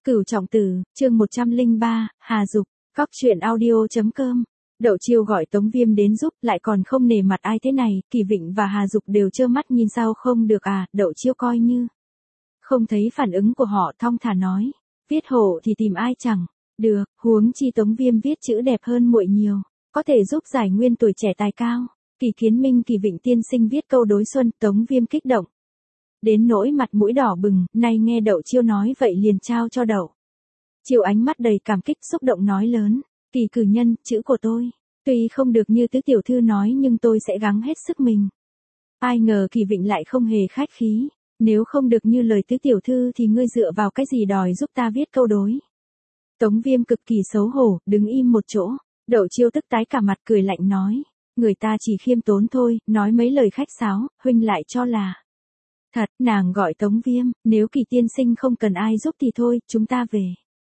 Cửu Trọng Tử, chương 103, Hà Dục, Góc Chuyện Audio.com. Đậu Chiêu gọi Tống Viêm đến giúp, lại còn không nể mặt ai thế này, Kỳ Vịnh và Hà Dục đều trơ mắt nhìn sao không được à, Đậu Chiêu coi như không thấy phản ứng của họ, thong thả nói, viết hộ thì tìm ai chẳng được, huống chi Tống Viêm viết chữ đẹp hơn muội nhiều, có thể giúp giải nguyên tuổi trẻ tài cao. Kỳ Kiến Minh Kỳ Vịnh tiên sinh viết câu đối xuân, Tống Viêm kích động đến nỗi mặt mũi đỏ bừng, nay nghe Đậu Chiêu nói vậy liền trao cho Đậu Chiêu ánh mắt đầy cảm kích xúc động nói lớn, Kỳ cử nhân, chữ của tôi tuy không được như tứ tiểu thư nói nhưng tôi sẽ gắng hết sức mình. Ai ngờ Kỳ Vịnh lại không hề khách khí, nếu không được như lời tứ tiểu thư thì ngươi dựa vào cái gì đòi giúp ta viết câu đối. Tống Viêm cực kỳ xấu hổ, đứng im một chỗ. Đậu Chiêu tức tái cả mặt cười lạnh nói, người ta chỉ khiêm tốn thôi, nói mấy lời khách sáo, huynh lại cho là thật. Nàng gọi Tống Viêm, nếu Kỳ tiên sinh không cần ai giúp thì thôi, chúng ta về.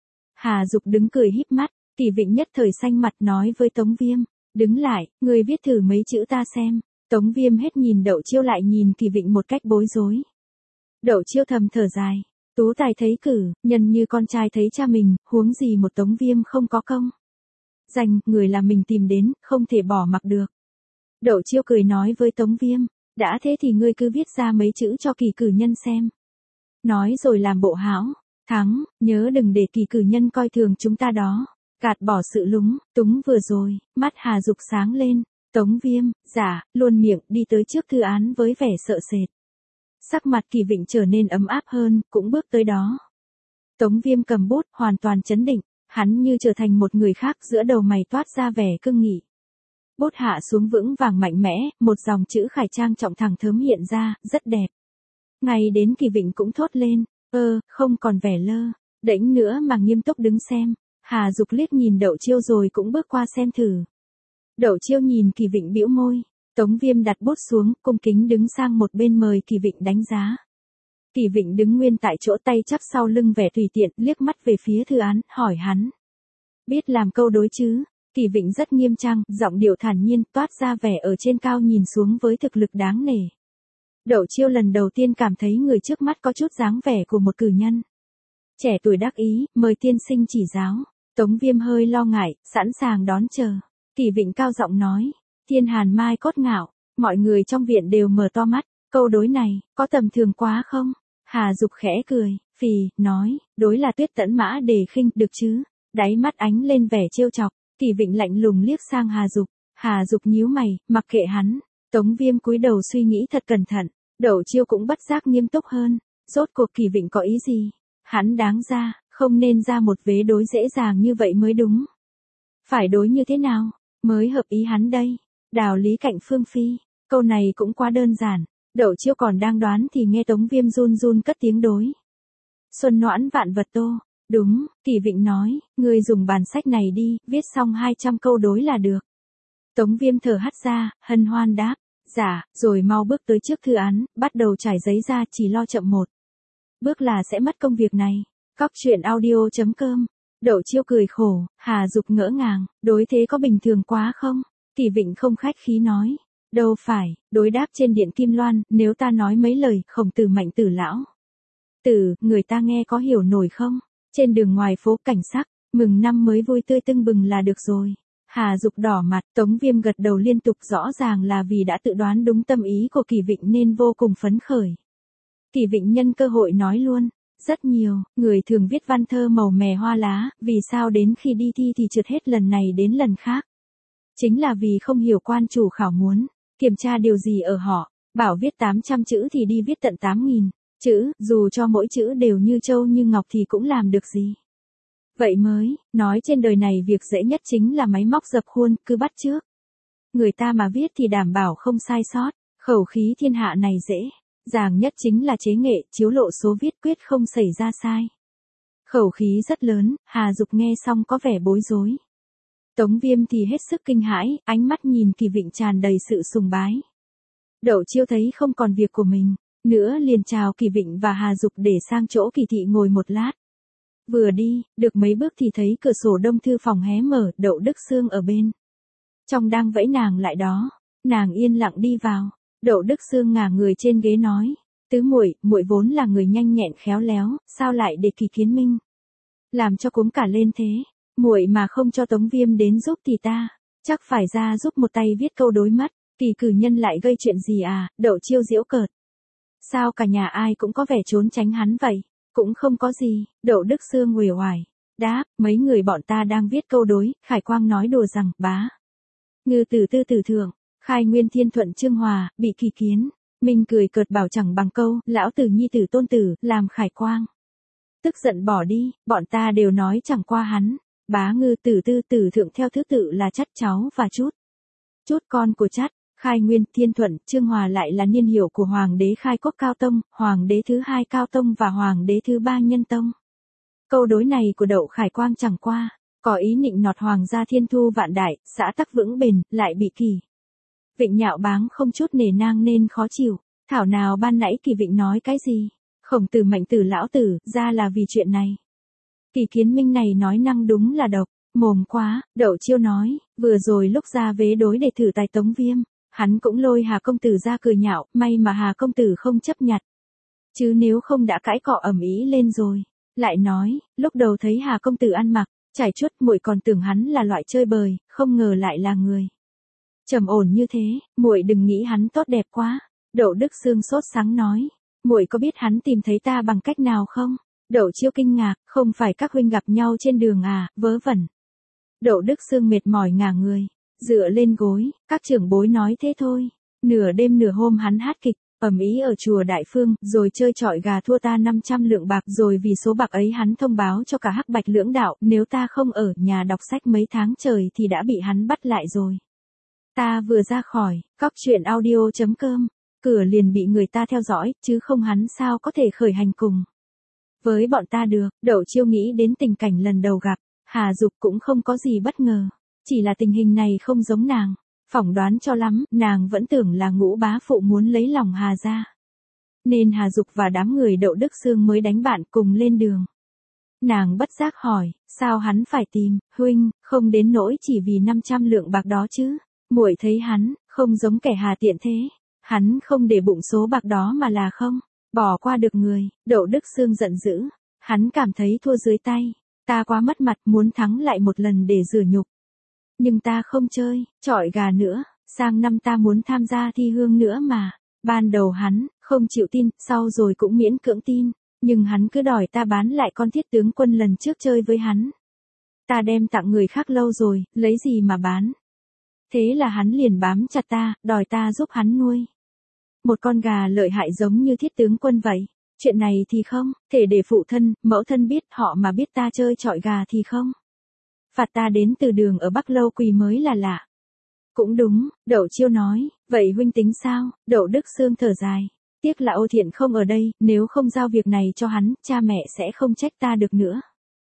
Hà Dục đứng cười híp mắt, Kỳ Vịnh nhất thời xanh mặt nói với Tống Viêm, đứng lại, ngươi viết thử mấy chữ ta xem. Tống Viêm hết nhìn Đậu Chiêu lại nhìn Kỳ Vịnh một cách bối rối. Đậu Chiêu thầm thở dài, tú tài thấy cử, nhân như con trai thấy cha mình, huống gì một Tống Viêm không có công danh, người là mình tìm đến, không thể bỏ mặc được. Đậu Chiêu cười nói với Tống Viêm, đã thế thì ngươi cứ viết ra mấy chữ cho Kỳ cử nhân xem. Nói rồi làm bộ hão thắng, nhớ đừng để Kỳ cử nhân coi thường chúng ta đó. Gạt bỏ sự lúng túng vừa rồi, mắt Hà Dục sáng lên. Tống Viêm, giả, luôn miệng đi tới trước thư án với vẻ sợ sệt. Sắc mặt Kỳ Vịnh trở nên ấm áp hơn, cũng bước tới đó. Tống Viêm cầm bút, hoàn toàn chấn định, hắn như trở thành một người khác, giữa đầu mày toát ra vẻ cương nghị. Bút hạ xuống vững vàng mạnh mẽ, một dòng chữ khải trang trọng thẳng thớm hiện ra, rất đẹp. Ngay đến Kỳ Vịnh cũng thốt lên, không còn vẻ lơ đễnh nữa mà nghiêm túc đứng xem. Hà Dục liếc nhìn Đậu Chiêu rồi cũng bước qua xem thử. Đậu Chiêu nhìn Kỳ Vịnh bĩu môi. Tống Viêm đặt bút xuống, cung kính đứng sang một bên mời Kỳ Vịnh đánh giá. Kỳ Vịnh đứng nguyên tại chỗ, tay chắp sau lưng vẻ tùy tiện, liếc mắt về phía thư án, hỏi hắn, biết làm câu đối chứ? Kỳ Vịnh rất nghiêm trang, giọng điệu thản nhiên, toát ra vẻ ở trên cao nhìn xuống với thực lực đáng nể. Đậu Chiêu lần đầu tiên cảm thấy người trước mắt có chút dáng vẻ của một cử nhân trẻ tuổi đắc ý, mời tiên sinh chỉ giáo. Tống Viêm hơi lo ngại, sẵn sàng đón chờ. Kỳ Vịnh cao giọng nói, thiên hàn mai cốt ngạo, mọi người trong viện đều mở to mắt, câu đối này, có tầm thường quá không? Hà Dục khẽ cười, phì, nói, đối là tuyết tẫn mã đề khinh, được chứ? Đáy mắt ánh lên vẻ trêu chọc, Kỳ Vịnh lạnh lùng liếc sang Hà Dục. Hà Dục nhíu mày, mặc kệ hắn. Tống Viêm cúi đầu suy nghĩ thật cẩn thận, Đậu Chiêu cũng bất giác nghiêm túc hơn. Rốt cuộc Kỳ Vịnh có ý gì? Hắn đáng ra, không nên ra một vế đối dễ dàng như vậy mới đúng. Phải đối như thế nào, mới hợp ý hắn đây? Đào lý cạnh phương phi, câu này cũng quá đơn giản. Đậu Chiêu còn đang đoán thì nghe Tống Viêm run run cất tiếng đối. Xuân noãn vạn vật tô, đúng, Kỳ Vịnh nói, ngươi dùng bản sách này đi, viết xong 200 câu đối là được. Tống Viêm thở hắt ra, hân hoan đáp, dạ, rồi mau bước tới trước thư án, bắt đầu trải giấy ra, chỉ lo chậm một bước là sẽ mất công việc này. Góc Chuyện Audio.com. Đậu Chiêu cười khổ, Hà Dục ngỡ ngàng, đối thế có bình thường quá không? Kỳ Vịnh không khách khí nói, đâu phải, đối đáp trên điện Kim Loan, nếu ta nói mấy lời, Khổng Tử Mạnh Tử lão tử, người ta nghe có hiểu nổi không? Trên đường ngoài phố cảnh sắc, mừng năm mới vui tươi tưng bừng là được rồi. Hà Dục đỏ mặt, Tống Viêm gật đầu liên tục, rõ ràng là vì đã tự đoán đúng tâm ý của Kỳ Vịnh nên vô cùng phấn khởi. Kỳ Vịnh nhân cơ hội nói luôn, rất nhiều, người thường viết văn thơ màu mè hoa lá, vì sao đến khi đi thi thì trượt hết lần này đến lần khác? Chính là vì không hiểu quan chủ khảo muốn kiểm tra điều gì ở họ, bảo viết 800 chữ thì đi viết tận 8.000 chữ, dù cho mỗi chữ đều như châu như ngọc thì cũng làm được gì. Vậy mới, nói trên đời này việc dễ nhất chính là máy móc dập khuôn, cứ bắt chước người ta mà viết thì đảm bảo không sai sót. Khẩu khí thiên hạ này dễ dàng nhất chính là chế nghệ, chiếu lộ số viết quyết không xảy ra sai. Khẩu khí rất lớn, Hà Dục nghe xong có vẻ bối rối. Tống Viêm thì hết sức kinh hãi, ánh mắt nhìn Kỳ Vịnh tràn đầy sự sùng bái. Đậu Chiêu thấy không còn việc của mình nữa liền chào Kỳ Vịnh và Hà Dục để sang chỗ Kỳ thị ngồi một lát. Vừa đi, được mấy bước thì thấy cửa sổ đông thư phòng hé mở, Đậu Đức Sương ở bên trong đang vẫy nàng lại đó. Nàng yên lặng đi vào. Đậu Đức Sương ngả người trên ghế nói, tứ muội, muội vốn là người nhanh nhẹn khéo léo, sao lại để Kỳ Kiến Minh làm cho cuống cả lên thế. Muội mà không cho Tống Viêm đến giúp thì ta chắc phải ra giúp một tay viết câu đối mất. Kỳ cử nhân lại gây chuyện gì à? Đậu Chiêu giễu cợt. Sao cả nhà ai cũng có vẻ trốn tránh hắn vậy? Cũng không có gì. Đậu Đức Sương uể oải đáp, mấy người bọn ta đang viết câu đối. Khải Quang nói đùa rằng, bá Ngư Tử Tư Tử Thượng, Khai Nguyên Thiên Thuận Trương Hòa, bị Kỳ Kiến Minh cười cợt bảo chẳng bằng câu, lão tử nhi tử tôn tử, làm Khải Quang tức giận bỏ đi. Bọn ta đều nói chẳng qua hắn. Bá Ngư Tử Tư Tử Thượng theo thứ tự là Chắt cháu và Chút con của Chắt. Khai Nguyên, Thiên Thuận, Trương Hòa lại là niên hiệu của Hoàng đế Khai Quốc Cao Tông, Hoàng đế thứ hai Cao Tông và Hoàng đế thứ ba Nhân Tông. Câu đối này của Đậu Khải Quang chẳng qua có ý nịnh nọt Hoàng gia Thiên Thu vạn đại, xã tắc vững bền, lại bị Kỳ Vịnh nhạo báng không chút nể nang nên khó chịu. Thảo nào ban nãy Kỳ Vịnh nói cái gì? Khổng Tử Mạnh Tử lão tử, ra là vì chuyện này. Kỳ Kiến Minh này nói năng đúng là độc mồm quá. Đậu Chiêu nói, vừa rồi lúc ra vế đối để thử tài Tống Viêm, hắn cũng lôi Hà công tử ra cười nhạo, may mà Hà công tử không chấp nhặt. Chứ nếu không đã cãi cọ ầm ĩ lên rồi. Lại nói, lúc đầu thấy Hà công tử ăn mặc trải chuốt, muội còn tưởng hắn là loại chơi bời, không ngờ lại là người trầm ổn như thế. Muội đừng nghĩ hắn tốt đẹp quá. Đậu Đức Sương sốt sắng nói, muội có biết hắn tìm thấy ta bằng cách nào không? Đậu Chiêu kinh ngạc, không phải các huynh gặp nhau trên đường à? Vớ vẩn. Đậu Đức Sương mệt mỏi ngả người, dựa lên gối. Các trưởng bối nói thế thôi. Nửa đêm nửa hôm hắn hát kịch ầm ĩ ở chùa Đại Phương, rồi chơi chọi gà thua ta 500 lượng bạc, rồi vì số bạc ấy hắn thông báo cho cả Hắc Bạch lưỡng đạo, nếu ta không ở nhà đọc sách mấy tháng trời thì đã bị hắn bắt lại rồi. Ta vừa ra khỏi cóc truyện audio.com, cửa liền bị người ta theo dõi, chứ không hắn sao có thể khởi hành cùng với bọn ta được. Đậu Chiêu nghĩ đến tình cảnh lần đầu gặp Hà Dục cũng không có gì bất ngờ, chỉ là tình hình này không giống nàng phỏng đoán cho lắm. Nàng vẫn tưởng là Ngũ bá phụ muốn lấy lòng Hà gia, nên Hà Dục và đám người Đậu Đức Sương mới đánh bạn cùng lên đường. Nàng bất giác hỏi, sao hắn phải tìm huynh? Không đến nỗi chỉ vì 500 lượng bạc đó chứ? Muội thấy hắn không giống kẻ hà tiện thế. Hắn không để bụng số bạc đó mà là không bỏ qua được người. Đậu Đức Sương giận dữ, hắn cảm thấy thua dưới tay ta quá mất mặt, muốn thắng lại một lần để rửa nhục. Nhưng ta không chơi chọi gà nữa, sang năm ta muốn tham gia thi hương nữa mà. Ban đầu hắn không chịu tin, sau rồi cũng miễn cưỡng tin, nhưng hắn cứ đòi ta bán lại con Thiết tướng quân lần trước chơi với hắn. Ta đem tặng người khác lâu rồi, lấy gì mà bán. Thế là hắn liền bám chặt ta, đòi ta giúp hắn nuôi một con gà lợi hại giống như Thiết tướng quân vậy. Chuyện này thì không thể để phụ thân, mẫu thân biết, họ mà biết ta chơi chọi gà thì không phạt ta đến từ đường ở Bắc Lâu Quỳ mới là lạ. Cũng đúng, Đậu Chiêu nói, vậy huynh tính sao? Đậu Đức Sương thở dài, tiếc là Ô Thiện không ở đây, nếu không giao việc này cho hắn, cha mẹ sẽ không trách ta được nữa.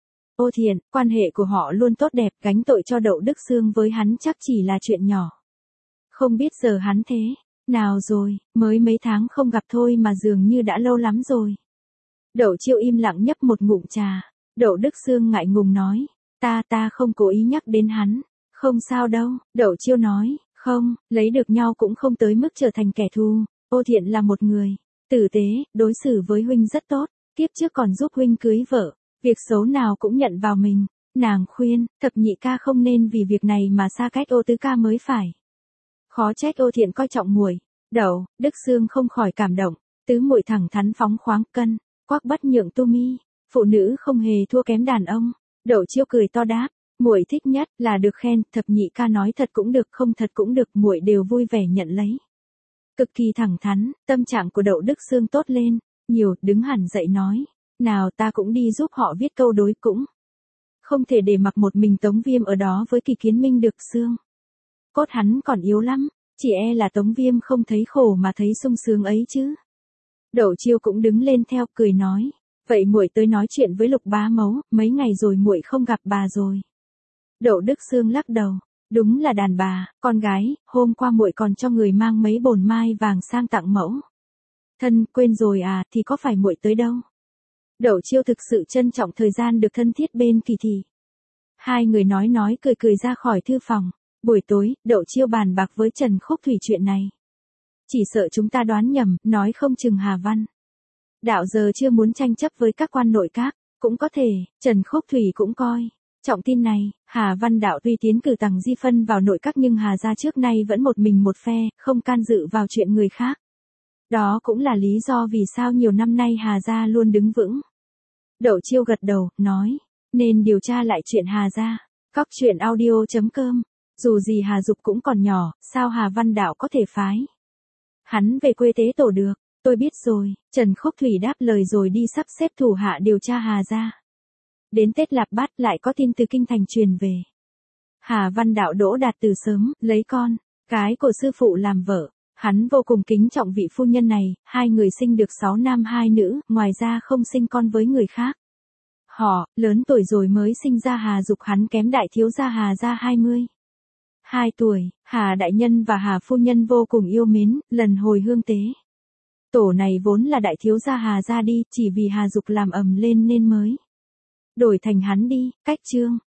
Ô Thiện, quan hệ của họ luôn tốt đẹp, gánh tội cho Đậu Đức Sương với hắn chắc chỉ là chuyện nhỏ. Không biết giờ hắn thế nào rồi, mới mấy tháng không gặp thôi mà dường như đã lâu lắm rồi. Đậu Chiêu im lặng nhấp một ngụm trà. Đậu Đức Sương ngại ngùng nói, ta không cố ý nhắc đến hắn. Không sao đâu. Đậu Chiêu nói, không, lấy được nhau cũng không tới mức trở thành kẻ thù. Ô Thiện là một người tử tế, đối xử với huynh rất tốt, kiếp trước còn giúp huynh cưới vợ, việc xấu nào cũng nhận vào mình. Nàng khuyên, Thập nhị ca không nên vì việc này mà xa cách Ô tứ ca mới phải. Khó trách Ô Thiện coi trọng muội. Đậu Đức Sương không khỏi cảm động, tứ muội thẳng thắn phóng khoáng, cân quắc bất nhượng tu mi, phụ nữ không hề thua kém đàn ông. Đậu Chiêu cười to đáp, muội thích nhất là được khen, Thập nhị ca nói thật cũng được, không thật cũng được, muội đều vui vẻ nhận lấy. Cực kỳ thẳng thắn, tâm trạng của Đậu Đức Sương tốt lên nhiều, đứng hẳn dậy nói, nào ta cũng đi giúp họ viết câu đối, cũng không thể để mặc một mình Tống Viêm ở đó với Kỳ Kiến Minh được. Sương cốt hắn còn yếu lắm, chỉ e là Tống Viêm không thấy khổ mà thấy sung sướng ấy chứ. Đậu Chiêu cũng đứng lên theo, cười nói, vậy muội tới nói chuyện với Lục bá mẫu, mấy ngày rồi muội không gặp bà rồi. Đậu Đức Sương lắc đầu, đúng là đàn bà, con gái, hôm qua muội còn cho người mang mấy bồn mai vàng sang tặng mẫu thân, quên rồi à? Thì có phải muội tới đâu. Đậu Chiêu thực sự trân trọng thời gian được thân thiết bên Kỳ Thị. Hai người nói cười cười ra khỏi thư phòng. Buổi tối, Đậu Chiêu bàn bạc với Trần Khúc Thủy chuyện này. Chỉ sợ chúng ta đoán nhầm, nói không chừng Hà Văn đạo giờ chưa muốn tranh chấp với các quan nội các, Cũng có thể, Trần Khúc Thủy cũng coi trọng tin này, Hà Văn Đạo tuy tiến cử Tằng Di Phân vào nội các nhưng Hà gia trước nay vẫn một mình một phe, không can dự vào chuyện người khác. Đó cũng là lý do vì sao nhiều năm nay Hà gia luôn đứng vững. Đậu Chiêu gật đầu, nói, nên điều tra lại chuyện Hà gia. Cóc truyện audio.com. Dù gì Hà Dục cũng còn nhỏ, sao Hà Văn Đạo có thể phái hắn về quê tế tổ được? Tôi biết rồi, Trần Khúc Thủy đáp lời rồi đi sắp xếp thủ hạ điều tra Hà gia. Đến Tết Lạp Bát lại có tin từ kinh thành truyền về. Hà Văn Đạo đỗ đạt từ sớm, lấy con gái của sư phụ làm vợ. Hắn vô cùng kính trọng vị phu nhân này, hai người sinh được 6 nam 2 nữ, ngoài ra không sinh con với người khác. Họ, lớn tuổi rồi mới sinh ra Hà Dục, hắn kém đại thiếu gia Hà gia 22 tuổi, Hà đại nhân và Hà phu nhân vô cùng yêu mến, lần hồi hương tế tổ này vốn là đại thiếu gia Hà gia đi, chỉ vì Hà Dục làm ầm lên nên mới đổi thành hắn đi. Cách chương